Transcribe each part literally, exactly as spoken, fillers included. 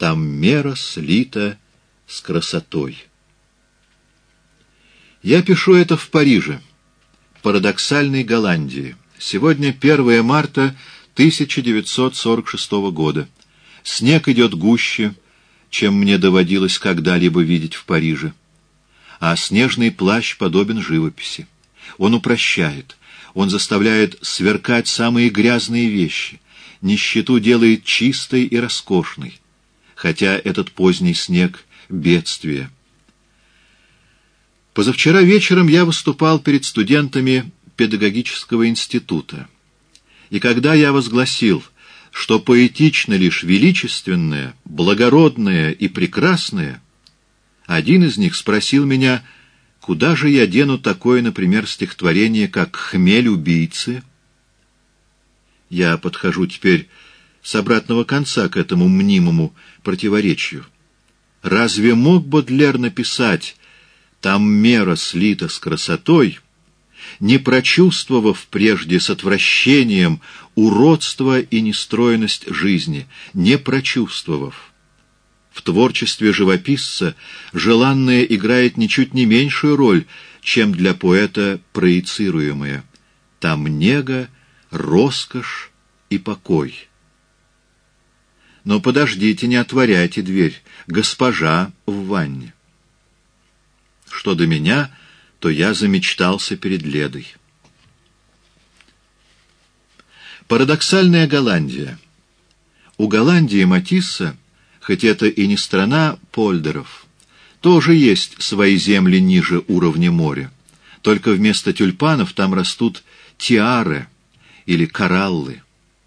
там мера слита с красотой. Я пишу это в Париже, парадоксальной Голландии. Сегодня первое марта тысяча девятьсот сорок шестого года. Снег идет гуще, чем мне доводилось когда-либо видеть в Париже. А снежный плащ подобен живописи. Он упрощает, он заставляет сверкать самые грязные вещи, нищету делает чистой и роскошной, хотя этот поздний снег — бедствие. Позавчера вечером я выступал перед студентами педагогического института, и когда я возгласил, что поэтично лишь величественное, благородное и прекрасное, один из них спросил меня, куда же я дену такое, например, стихотворение, как «Хмель убийцы». Я подхожу теперь с обратного конца к этому мнимому противоречию. Разве мог Бодлер написать «там мера слита с красотой», не прочувствовав прежде с отвращением уродство и нестройность жизни, не прочувствовав? В творчестве живописца желанное играет ничуть не меньшую роль, чем для поэта проецируемое. Там нега, роскошь и покой. Но подождите, не отворяйте дверь, госпожа в ванне. Что до меня, то я замечтался перед Ледой. Парадоксальная Голландия. У Голландии Матисса, хоть это и не страна польдеров, тоже есть свои земли ниже уровня моря. Только вместо тюльпанов там растут тиары или кораллы.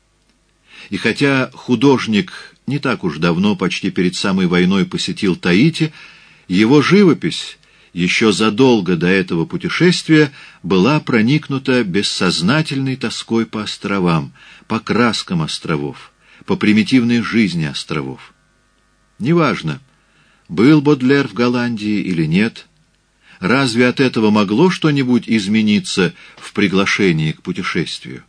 И хотя художник не так уж давно, почти перед самой войной, посетил Таити, его живопись еще задолго до этого путешествия была проникнута бессознательной тоской по островам, по краскам островов, по примитивной жизни островов. Неважно, был Бодлер в Голландии или нет, разве от этого могло что-нибудь измениться в приглашении к путешествию?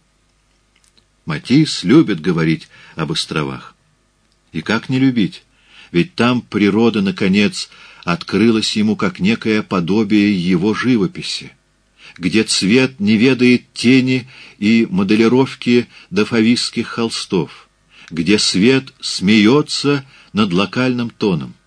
Матисс любит говорить об островах. И как не любить? Ведь там природа, наконец, открылась ему как некое подобие его живописи, где цвет не ведает тени и моделировки дафавистских холстов, где свет смеется над локальным тоном.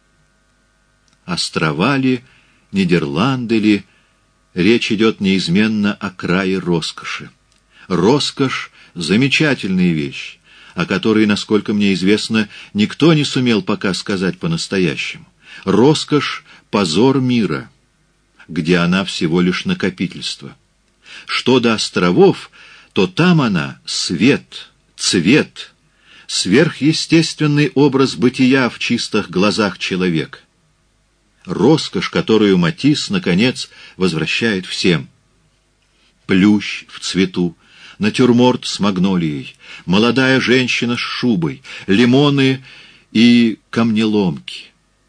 Острова ли, Нидерланды ли, речь идет неизменно о крае роскоши. Роскошь — замечательная вещь, о которой, насколько мне известно, никто не сумел пока сказать по-настоящему. Роскошь — позор мира, где она всего лишь накопительство. Что до островов, то там она — свет, цвет, сверхъестественный образ бытия в чистых глазах человека. Роскошь, которую Матисс, наконец, возвращает всем. Плющ в цвету, натюрморт с магнолией, молодая женщина с шубой, лимоны и камнеломки.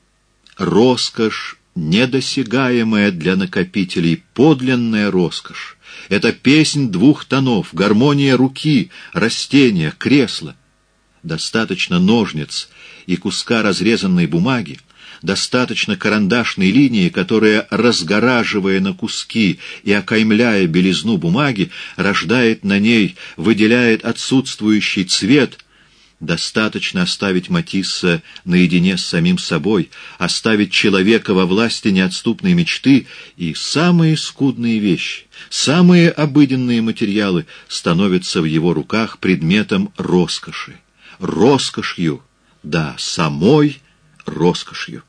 Роскошь, недосягаемая для накопителей, подлинная роскошь. Это песнь двух тонов, гармония руки, растения, кресла. Достаточно ножниц и куска разрезанной бумаги, достаточно карандашной линии, которая, разгораживая на куски и окаймляя белизну бумаги, рождает на ней, выделяет отсутствующий цвет. Достаточно оставить Матисса наедине с самим собой, оставить человека во власти неотступной мечты, и самые скудные вещи, самые обыденные материалы становятся в его руках предметом роскоши. Роскошью, да, самой роскошью.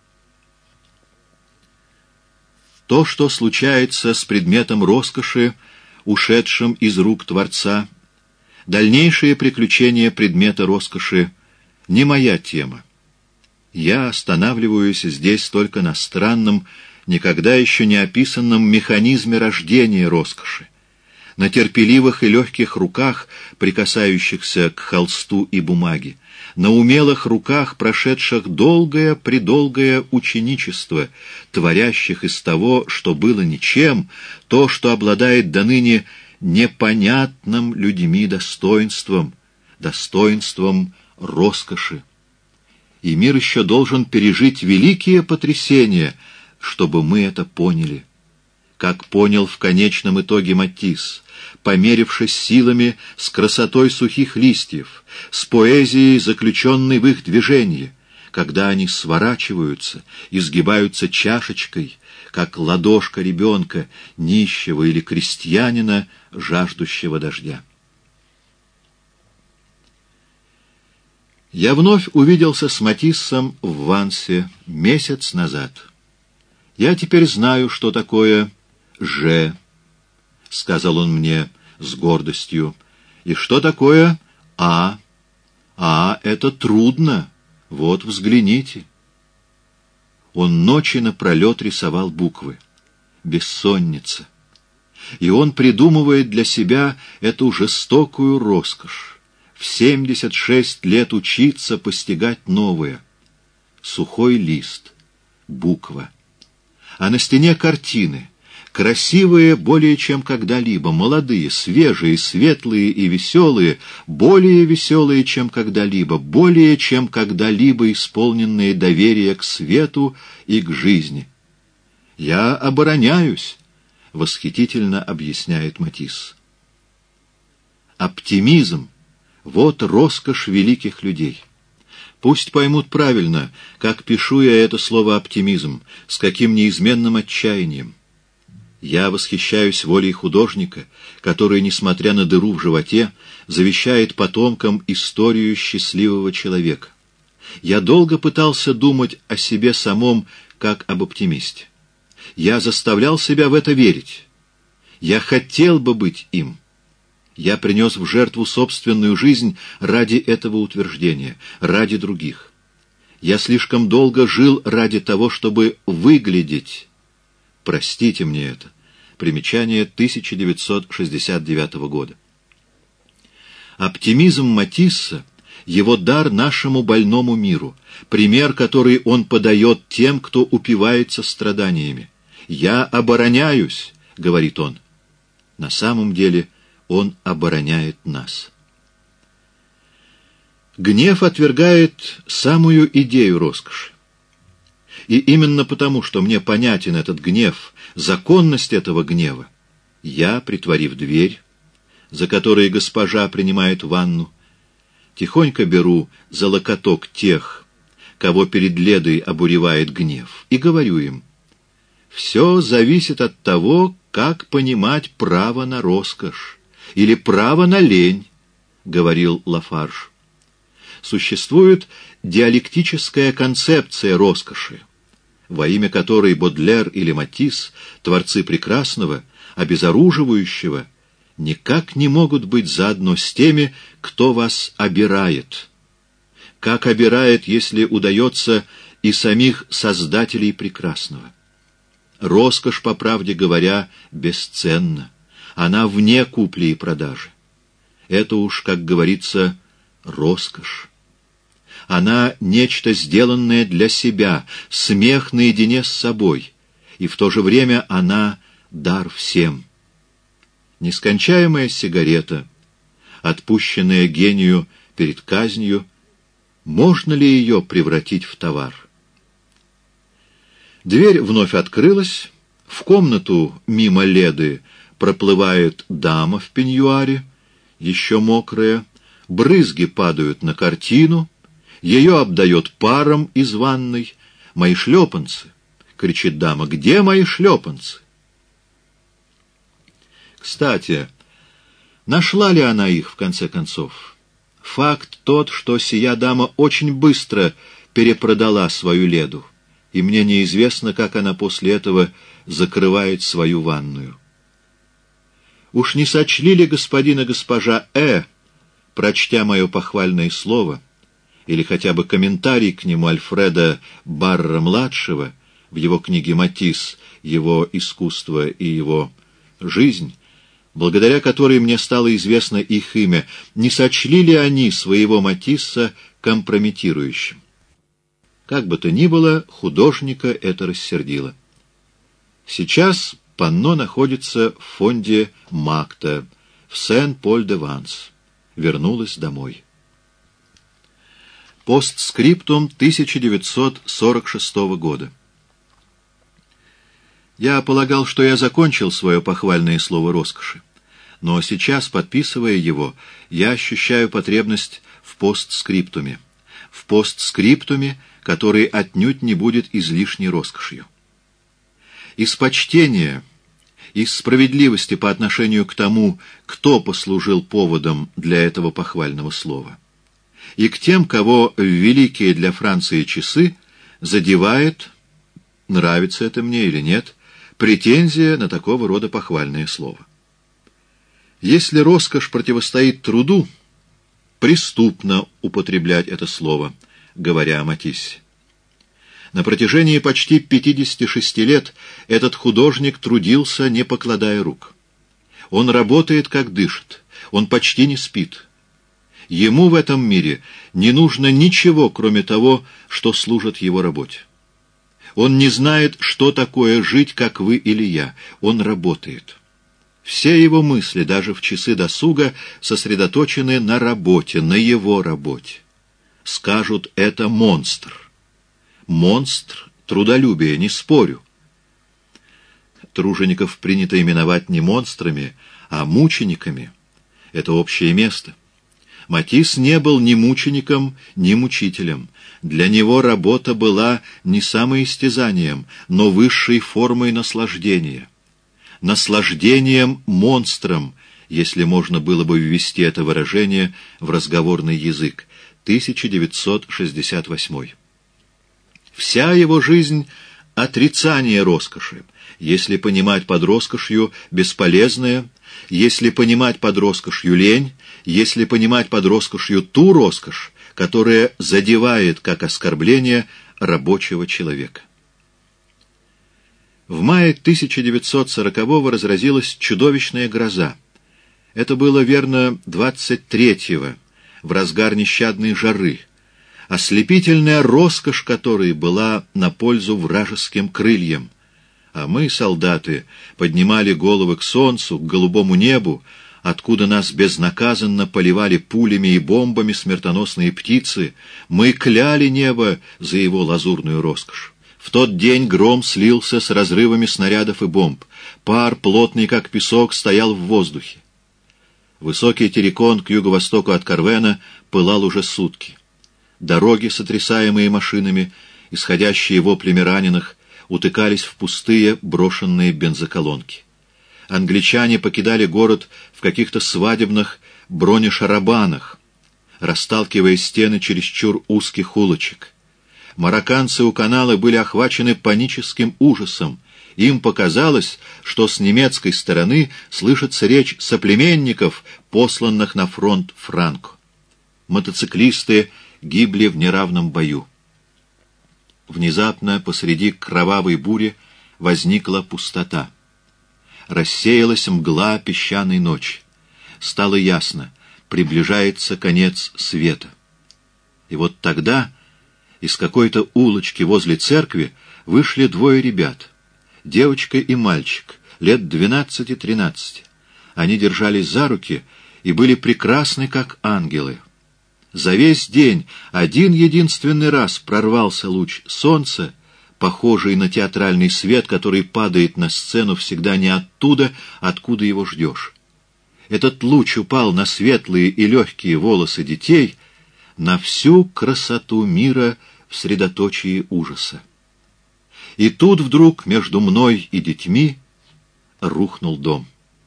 То, что случается с предметом роскоши, ушедшим из рук Творца, дальнейшие приключения предмета роскоши — не моя тема. Я останавливаюсь здесь только на странном, никогда еще не описанном механизме рождения роскоши, на терпеливых и легких руках, прикасающихся к холсту и бумаге, на умелых руках, прошедших долгое-предолгое ученичество, творящих из того, что было ничем, то, что обладает доныне непонятным людьми достоинством, достоинством роскоши. и мир еще должен пережить великие потрясения, чтобы мы это поняли. Как понял в конечном итоге Матисс, померившись силами с красотой сухих листьев, с поэзией, заключенной в их движении, когда они сворачиваются, изгибаются чашечкой, как ладошка ребенка, нищего или крестьянина, жаждущего дождя. Я вновь увиделся с Матиссом в Вансе месяц назад. Я теперь знаю, что такое «же», — сказал он мне с гордостью, — и что такое «а». «А» — это трудно, вот взгляните. Он ночи напролет рисовал буквы. Бессонница. И он придумывает для себя эту жестокую роскошь. В семьдесят шесть лет учиться постигать новое. Сухой лист. Буква. А на стене картины. Красивые более чем когда-либо, молодые, свежие, светлые и веселые, более веселые, чем когда-либо, более чем когда-либо исполненные доверия к свету и к жизни. «Я обороняюсь», — восхитительно объясняет Матисс. Оптимизм — вот роскошь великих людей. Пусть поймут правильно, как пишу я это слово «оптимизм», с каким неизменным отчаянием. Я восхищаюсь волей художника, который, несмотря на дыру в животе, завещает потомкам историю счастливого человека. Я долго пытался думать о себе самом, как об оптимисте. Я заставлял себя в это верить. Я хотел бы быть им. Я принес в жертву собственную жизнь ради этого утверждения, ради других. Я слишком долго жил ради того, чтобы выглядеть. Простите мне это. Примечание тысяча девятьсот шестьдесят девятого года. Оптимизм Матисса — его дар нашему больному миру, пример, который он подает тем, кто упивается страданиями. «Я обороняюсь», — говорит он. На самом деле он обороняет нас. Гнев отвергает самую идею роскоши. И именно потому, что мне понятен этот гнев, законность этого гнева, я, притворив дверь, за которой госпожа принимает ванну, тихонько беру за локоток тех, кого перед Ледой обуревает гнев, и говорю им: «Все зависит от того, как понимать право на роскошь или право на лень», — говорил Лафарж. Существует диалектическая концепция роскоши, во имя которой Бодлер или Матисс, творцы прекрасного, обезоруживающего, никак не могут быть заодно с теми, кто вас обирает. Как обирает, если удается, и самих создателей прекрасного. Роскошь, по правде говоря, бесценна. Она вне купли и продажи. Это уж, как говорится, роскошь. Она — нечто, сделанное для себя, смех наедине с собой, и в то же время она — дар всем. Нескончаемая сигарета, отпущенная гению перед казнью, можно ли ее превратить в товар? Дверь вновь открылась, в комнату мимо Леды проплывает дама в пеньюаре, еще мокрая, брызги падают на картину, ее обдает паром из ванной. «Мои шлепанцы!» — кричит дама. «Где мои шлепанцы?» Кстати, нашла ли она их, в конце концов? Факт тот, что сия дама очень быстро перепродала свою Леду, и мне неизвестно, как она после этого закрывает свою ванную. Уж не сочли ли господин и госпожа Э, прочтя мое похвальное слово, или хотя бы комментарий к нему Альфреда Барра-младшего в его книге «Матисс. Его искусство и его жизнь», благодаря которой мне стало известно их имя, не сочли ли они своего Матисса компрометирующим? Как бы то ни было, художника это рассердило. Сейчас панно находится в фонде Макта в Сен-Поль-де-Ванс. Вернулась домой. Постскриптум тысяча девятьсот сорок шестого года. Я полагал, что я закончил свое похвальное слово роскоши, но сейчас, подписывая его, я ощущаю потребность в постскриптуме, в постскриптуме, который отнюдь не будет излишней роскошью. Из почтения, из справедливости по отношению к тому, кто послужил поводом для этого похвального слова, и к тем, кого в великие для Франции часы задевает, нравится это мне или нет, претензия на такого рода похвальное слово. Если роскошь противостоит труду, преступно употреблять это слово, говоря о Матиссе. На протяжении почти пятидесяти шести лет этот художник трудился, не покладая рук. Он работает, как дышит, он почти не спит. Ему в этом мире не нужно ничего, кроме того, что служит его работе. Он не знает, что такое жить, как вы или я. Он работает. Все его мысли, даже в часы досуга, сосредоточены на работе, на его работе. Скажут, это монстр. Монстр трудолюбия, не спорю. Тружеников принято именовать не монстрами, а мучениками. Это общее место. Матисс не был ни мучеником, ни мучителем. Для него работа была не самоистязанием, но высшей формой наслаждения. Наслаждением-монстром, если можно было бы ввести это выражение в разговорный язык. тысяча девятьсот шестьдесят восьмой. Вся его жизнь — отрицание роскоши, если понимать под роскошью бесполезное, если понимать под роскошью лень, если понимать под роскошью ту роскошь, которая задевает как оскорбление рабочего человека. В мае тысяча девятьсот сорокового разразилась чудовищная гроза. Это было, верно, двадцать третьего, в разгар нещадной жары, ослепительная роскошь которой была на пользу вражеским крыльям. А мы, солдаты, поднимали головы к солнцу, к голубому небу, откуда нас безнаказанно поливали пулями и бомбами смертоносные птицы. Мы кляли небо за его лазурную роскошь. В тот день гром слился с разрывами снарядов и бомб. Пар, плотный как песок, стоял в воздухе. Высокий террикон к юго-востоку от Карвена пылал уже сутки. Дороги, сотрясаемые машинами, исходящие воплями раненых, утыкались в пустые брошенные бензоколонки. Англичане покидали город в каких-то свадебных бронешарабанах, расталкивая стены чересчур узких улочек. Марокканцы у канала были охвачены паническим ужасом. Им показалось, что с немецкой стороны слышится речь соплеменников, посланных на фронт Франко. Мотоциклисты гибли в неравном бою. Внезапно посреди кровавой бури возникла пустота. Рассеялась мгла песчаной ночи. Стало ясно, приближается конец света. И вот тогда из какой-то улочки возле церкви вышли двое ребят, девочка и мальчик, лет двенадцати-тринадцати. Они держались за руки и были прекрасны, как ангелы. За весь день один единственный раз прорвался луч солнца, похожий на театральный свет, который падает на сцену всегда не оттуда, откуда его ждешь. Этот луч упал на светлые и легкие волосы детей, на всю красоту мира в средоточии ужаса. И тут вдруг между мной и детьми рухнул дом.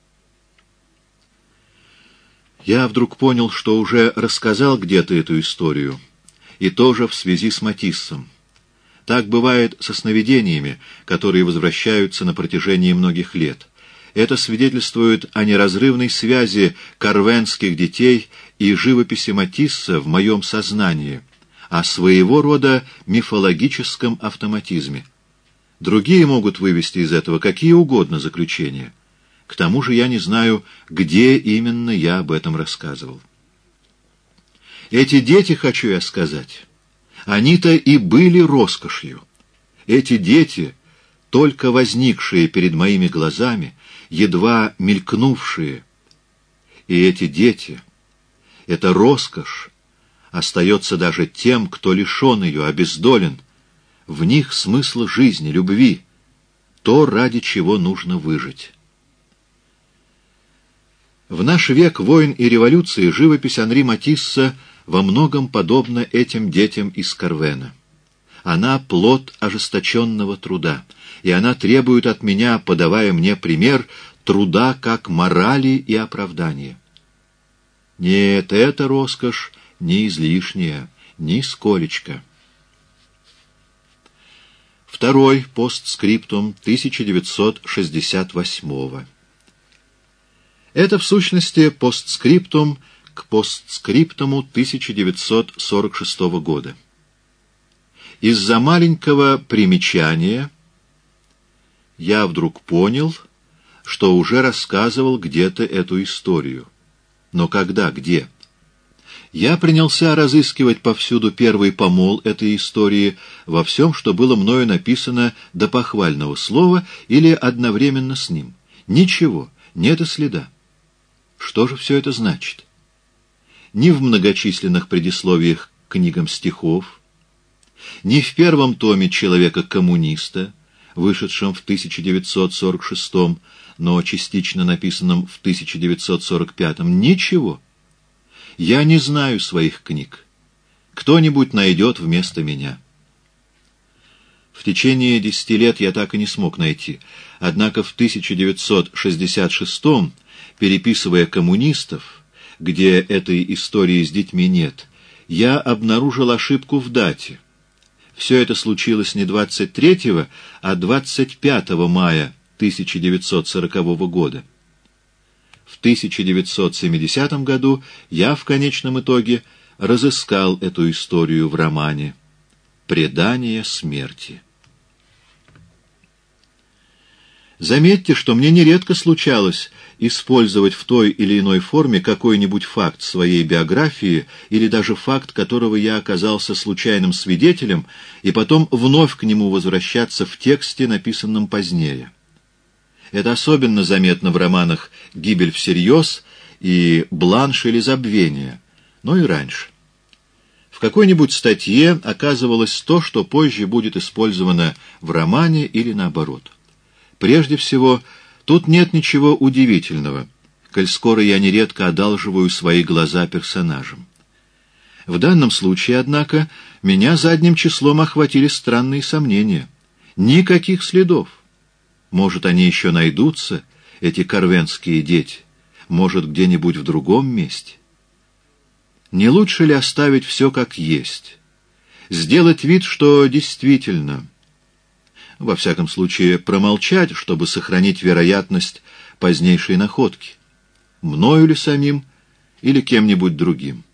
Я вдруг понял, что уже рассказал где-то эту историю, и тоже в связи с Матиссом. Так бывает со сновидениями, которые возвращаются на протяжении многих лет. Это свидетельствует о неразрывной связи карвенских детей и живописи Матисса в моем сознании, о своего рода мифологическом автоматизме. Другие могут вывести из этого какие угодно заключения. К тому же я не знаю, где именно я об этом рассказывал. Эти дети, хочу я сказать, они-то и были роскошью. Эти дети, только возникшие перед моими глазами, едва мелькнувшие. И эти дети — это роскошь, остается даже тем, кто лишен ее, обездолен. В них смысл жизни, любви, то, ради чего нужно выжить. В наш век войн и революции живопись Анри Матисса во многом подобна этим детям из Карвена. Она плод ожесточенного труда, и она требует от меня, подавая мне пример, труда как морали и оправдания. Нет, эта роскошь не излишняя, нисколечко. Второй постскриптум тысяча девятьсот шестьдесят восьмого. Это, в сущности, постскриптум к постскриптуму тысяча девятьсот сорок шестого года. Из-за маленького примечания я вдруг понял, что уже рассказывал где-то эту историю. Но когда, где? Я принялся разыскивать повсюду первый помол этой истории во всем, что было мною написано до похвального слова или одновременно с ним. Ничего, нет и следа. Что же все это значит? Ни в многочисленных предисловиях к книгам стихов, ни в первом томе «Человека-коммуниста», вышедшем в тысяча девятьсот сорок шестом, но частично написанном в тысяча девятьсот сорок пятом, ничего. Я не знаю своих книг. Кто-нибудь найдет вместо меня. В течение десяти лет я так и не смог найти. Однако в тысяча девятьсот шестьдесят шестом, переписывая «Коммунистов», где этой истории с детьми нет, я обнаружил ошибку в дате. Все это случилось не двадцать третьего, а двадцать пятого мая тысяча девятьсот сорокового года. В тысяча девятьсот семидесятом году я в конечном итоге разыскал эту историю в романе «Предание смерти». Заметьте, что мне нередко случалось использовать в той или иной форме какой-нибудь факт своей биографии или даже факт, которого я оказался случайным свидетелем, и потом вновь к нему возвращаться в тексте, написанном позднее. Это особенно заметно в романах «Гибель всерьез» и «Бланш» или «Забвение», но и раньше. В какой-нибудь статье оказывалось то, что позже будет использовано в романе или наоборот. Прежде всего, тут нет ничего удивительного, коль скоро я нередко одалживаю свои глаза персонажам. В данном случае, однако, меня задним числом охватили странные сомнения. Никаких следов. Может, они еще найдутся, эти карвенские дети, может, где-нибудь в другом месте. Не лучше ли оставить все как есть? Сделать вид, что действительно... Во всяком случае, промолчать, чтобы сохранить вероятность позднейшей находки. Мною ли самим или кем-нибудь другим?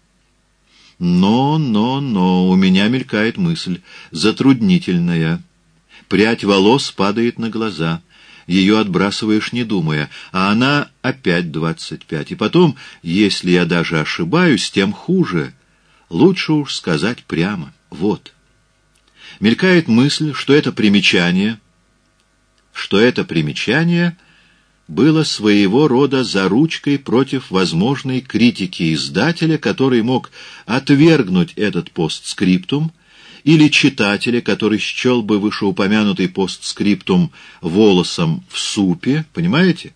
Но, но, но, у меня мелькает мысль, затруднительная. Прядь волос падает на глаза, ее отбрасываешь не думая, а она опять двадцать пять. И потом, если я даже ошибаюсь, тем хуже. Лучше уж сказать прямо. Вот. Мелькает мысль, что это примечание, что это примечание было своего рода заручкой против возможной критики издателя, который мог отвергнуть этот постскриптум, или читателя, который счел бы вышеупомянутый постскриптум волосом в супе, понимаете?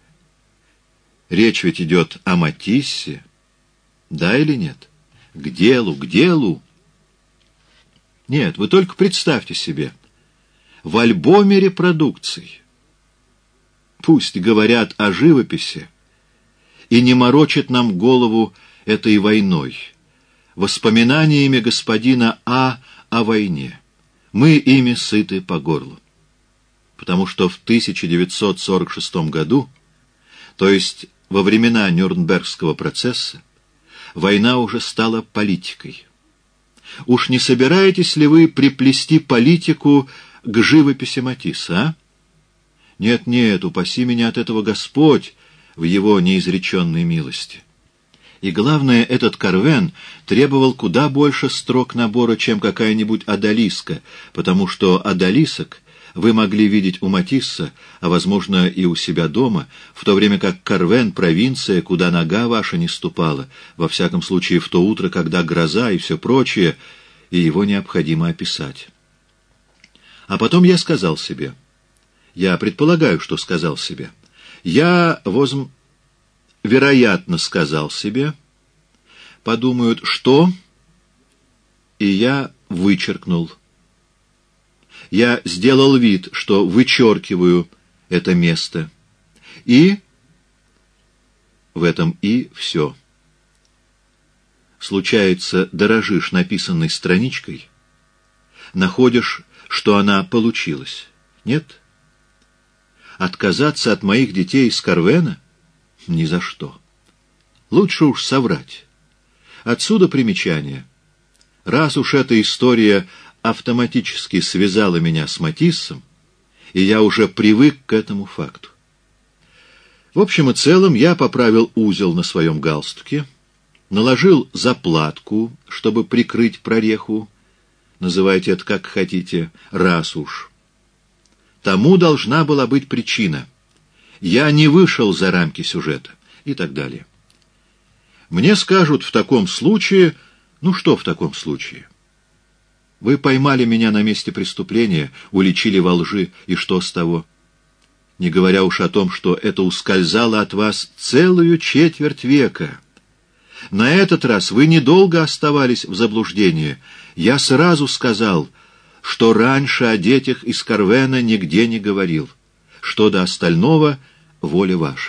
Речь ведь идет о Матиссе, да или нет? К делу, к делу. Нет, вы только представьте себе, в альбоме репродукций. Пусть говорят о живописи и не морочат нам голову этой войной, воспоминаниями господина А. о войне. Мы ими сыты по горло. Потому что в тысяча девятьсот сорок шестом году, то есть во времена Нюрнбергского процесса, война уже стала политикой. Уж не собираетесь ли вы приплести политику к живописи Матисса, а? Нет, нет, упаси меня от этого Господь в его неизреченной милости. И главное, этот Карвен требовал куда больше строк набора, чем какая-нибудь одалиска, потому что одалисок вы могли видеть у Матисса, а, возможно, и у себя дома, в то время как Карвен — провинция, куда нога ваша не ступала, во всяком случае в то утро, когда гроза и все прочее, и его необходимо описать. А потом я сказал себе, я предполагаю, что сказал себе, я, возм... вероятно, сказал себе, подумают, что... И я вычеркнул. Я сделал вид, что вычеркиваю это место. И... В этом «и» все. Случается, дорожишь написанной страничкой, находишь, что она получилась. Нет? Отказаться от моих детей из Карвена? Ни за что. Лучше уж соврать. Отсюда примечание. Раз уж эта история автоматически связала меня с Матиссом, и я уже привык к этому факту. В общем и целом я поправил узел на своем галстуке, наложил заплатку, чтобы прикрыть прореху, называйте это как хотите, раз уж. Тому должна была быть причина. Я не вышел за рамки сюжета и так далее. Мне скажут в таком случае... Ну что в таком случае? Вы поймали меня на месте преступления, уличили во лжи, и что с того? Не говоря уж о том, что это ускользало от вас целую четверть века. На этот раз вы недолго оставались в заблуждении. Я сразу сказал, что раньше о детях из Карвена нигде не говорил. Что до остального — воля ваша.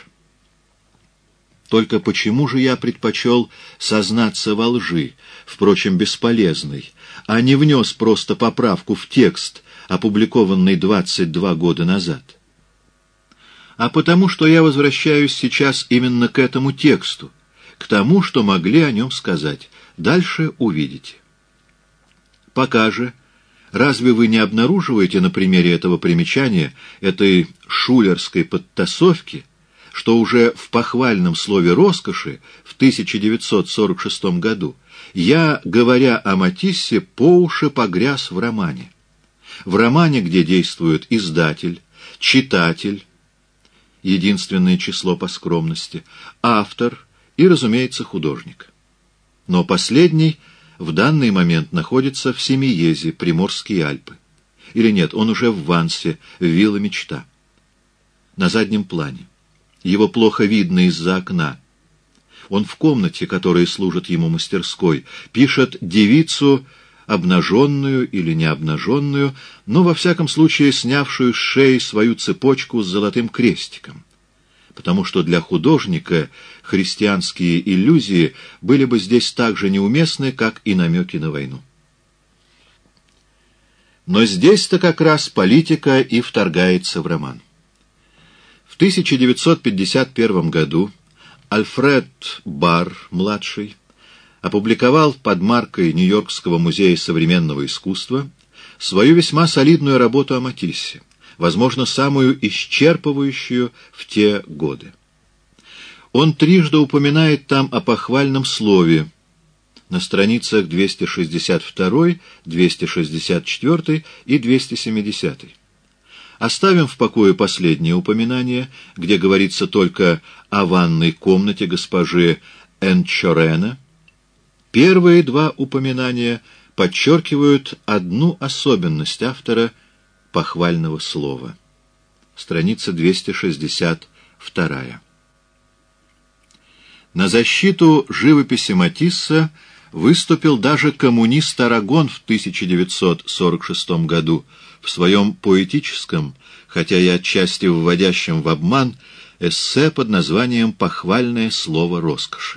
Только почему же я предпочел сознаться во лжи, впрочем, бесполезной, а не внес просто поправку в текст, опубликованный двадцать два года назад? А потому что я возвращаюсь сейчас именно к этому тексту, к тому, что могли о нем сказать. Дальше увидите. Пока же, разве вы не обнаруживаете на примере этого примечания, этой шулерской подтасовки, что уже в похвальном слове «роскоши» в тысяча девятьсот сорок шестом году я, говоря о Матиссе, по уши погряз в романе. В романе, где действуют издатель, читатель, единственное число по скромности, автор и, разумеется, художник. Но последний в данный момент находится в Семиезе, Приморские Альпы. Или нет, он уже в Вансе, в Вилла Мечта. На заднем плане. Его плохо видно из-за окна. Он в комнате, которая служит ему мастерской, пишет девицу, обнаженную или не обнаженную, но, во всяком случае, снявшую с шеи свою цепочку с золотым крестиком. Потому что для художника христианские иллюзии были бы здесь так же неуместны, как и намеки на войну. Но здесь-то как раз политика и вторгается в роман. В тысяча девятьсот пятьдесят первом году Альфред Барр-младший опубликовал под маркой Нью-Йоркского музея современного искусства свою весьма солидную работу о Матиссе, возможно, самую исчерпывающую в те годы. Он трижды упоминает там о похвальном слове на страницах двести шестьдесят два, двести шестьдесят четыре и двести семьдесят. Оставим в покое последнее упоминание, где говорится только о ванной комнате госпожи Энчорена. Первые два упоминания подчеркивают одну особенность автора похвального слова. Страница двести шестьдесят два. На защиту живописи Матисса выступил даже коммунист Арагон в тысяча девятьсот сорок шестом году в своем поэтическом, хотя и отчасти вводящем в обман, эссе под названием «Похвальное слово роскоши».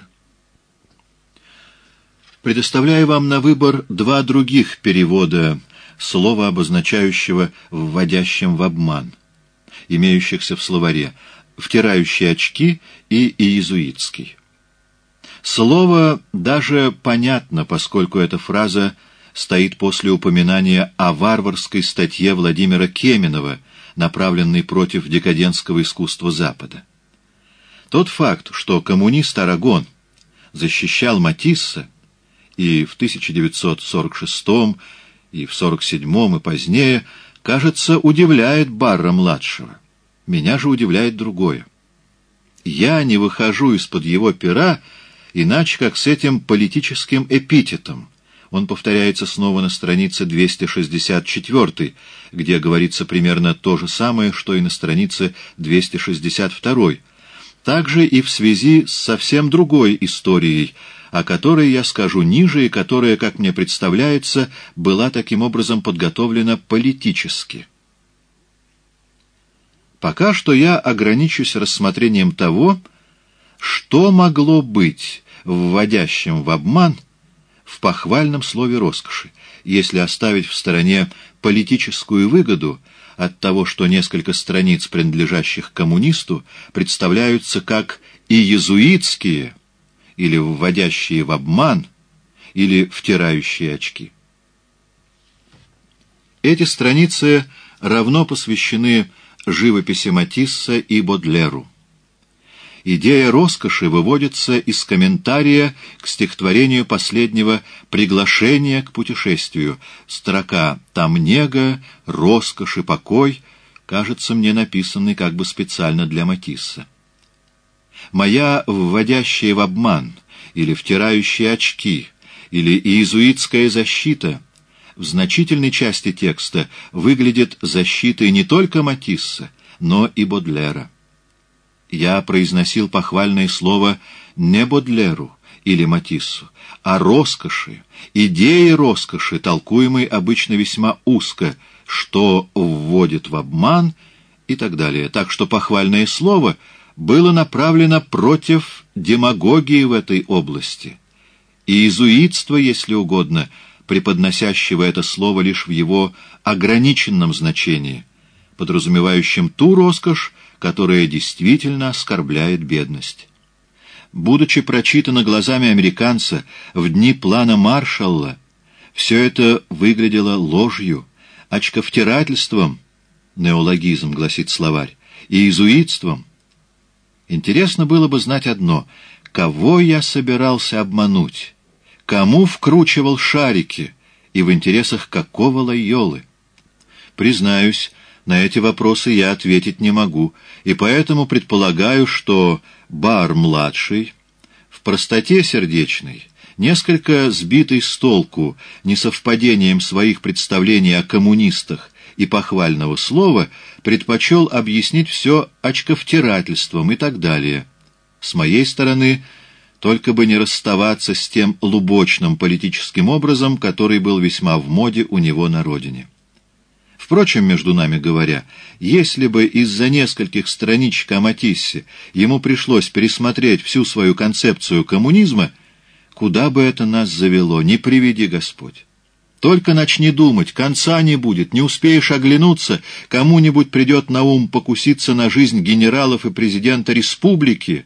Предоставляю вам на выбор два других перевода слова, обозначающего «вводящим в обман», имеющихся в словаре «втирающий очки» и «иезуитский». Слово даже понятно, поскольку эта фраза стоит после упоминания о варварской статье Владимира Кеменова, направленной против декадентского искусства Запада. Тот факт, что коммунист Арагон защищал Матисса и в тысяча девятьсот сорок шестом, и в сорок седьмом, и позднее, кажется, удивляет Барра-младшего. Меня же удивляет другое. Я не выхожу из-под его пера, иначе как с этим политическим эпитетом. Он повторяется снова на странице двести шестьдесят четыре, где говорится примерно то же самое, что и на странице двести шестьдесят два. Также и в связи с совсем другой историей, о которой я скажу ниже и которая, как мне представляется, была таким образом подготовлена политически. Пока что я ограничусь рассмотрением того, что могло быть вводящим в обман в похвальном слове роскоши, если оставить в стороне политическую выгоду от того, что несколько страниц, принадлежащих коммунисту, представляются как иезуитские, или вводящие в обман, или втирающие очки. Эти страницы равно посвящены живописи Матисса и Бодлеру. Идея роскоши выводится из комментария к стихотворению последнего «Приглашение к путешествию». Строка «Там нега, роскошь и покой» кажется мне написанной как бы специально для Матисса. Моя вводящая в обман, или втирающая очки, или иезуитская защита в значительной части текста выглядит защитой не только Матисса, но и Бодлера. Я произносил похвальное слово не Бодлеру или Матиссу, а роскоши, идеи роскоши, толкуемой обычно весьма узко, что вводит в обман и так далее. Так что похвальное слово было направлено против демагогии в этой области, и иезуитства, если угодно, преподносящего это слово лишь в его ограниченном значении, подразумевающем ту роскошь, которая действительно оскорбляет бедность. Будучи прочитано глазами американца в дни плана Маршалла, все это выглядело ложью, очковтирательством, неологизм, гласит словарь, и иезуитством. Интересно было бы знать одно: кого я собирался обмануть, кому вкручивал шарики и в интересах какого Лойолы? Признаюсь, на эти вопросы я ответить не могу, и поэтому предполагаю, что Бар-младший в простоте сердечной, несколько сбитый с толку несовпадением своих представлений о коммунистах и похвального слова, предпочел объяснить все очковтирательством и так далее. С моей стороны, только бы не расставаться с тем лубочным политическим образом, который был весьма в моде у него на родине. Впрочем, между нами говоря, если бы из-за нескольких страничек о Матиссе ему пришлось пересмотреть всю свою концепцию коммунизма, куда бы это нас завело, не приведи Господь. Только начни думать, конца не будет, не успеешь оглянуться, кому-нибудь придет на ум покуситься на жизнь генералов и президента республики.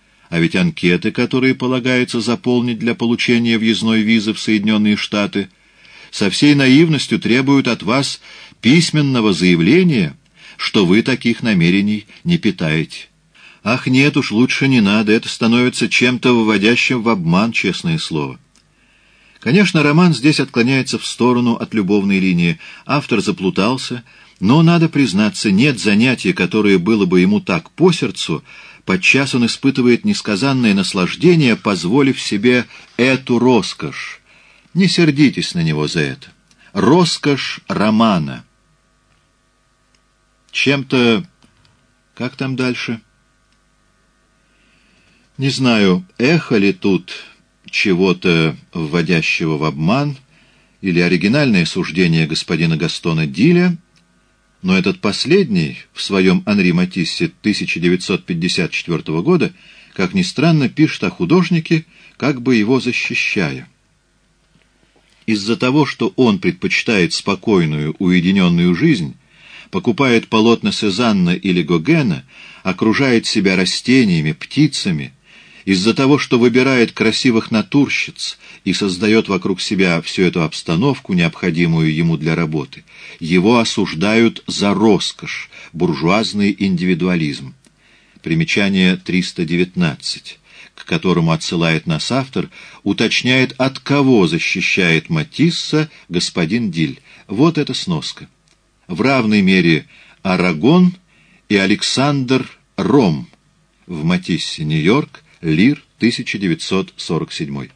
А ведь анкеты, которые полагается заполнить для получения въездной визы в Соединенные Штаты, со всей наивностью требуют от вас письменного заявления, что вы таких намерений не питаете. Ах, нет уж, лучше не надо, это становится чем-то выводящим в обман, честное слово. Конечно, роман здесь отклоняется в сторону от любовной линии, автор заплутался, но, надо признаться, нет занятия, которое было бы ему так по сердцу. Подчас он испытывает несказанное наслаждение, позволив себе эту роскошь. Не сердитесь на него за это. Роскошь романа. Чем-то... Как там дальше? Не знаю, эхо ли тут чего-то вводящего в обман или оригинальное суждение господина Гастона Диля, но этот последний в своем Анри Матиссе тысяча девятьсот пятьдесят четвёртого года, как ни странно, пишет о художнике, как бы его защищая. Из-за того, что он предпочитает спокойную, уединенную жизнь, покупает полотна Сезанна или Гогена, окружает себя растениями, птицами, из-за того, что выбирает красивых натурщиц и создает вокруг себя всю эту обстановку, необходимую ему для работы, его осуждают за роскошь, буржуазный индивидуализм. Примечание триста девятнадцать, к которому отсылает нас автор, уточняет, от кого защищает Матисса господин Диль. Вот эта сноска. в равной мере Арагон и Александр Ром в Матиссе, Нью-Йорк, Лир, тысяча девятьсот сорок седьмой.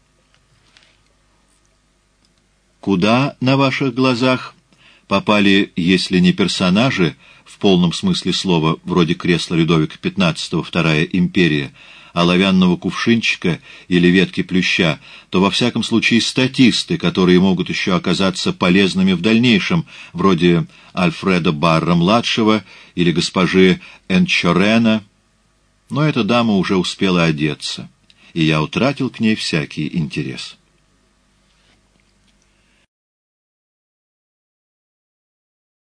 Куда, на ваших глазах, попали, если не персонажи, в полном смысле слова, вроде кресла Людовика пятнадцатого, Вторая империя, оловянного кувшинчика или ветки плюща, то во всяком случае статисты, которые могут еще оказаться полезными в дальнейшем, вроде Альфреда Барра-младшего или госпожи Энчорена. Но эта дама уже успела одеться, и я утратил к ней всякий интерес.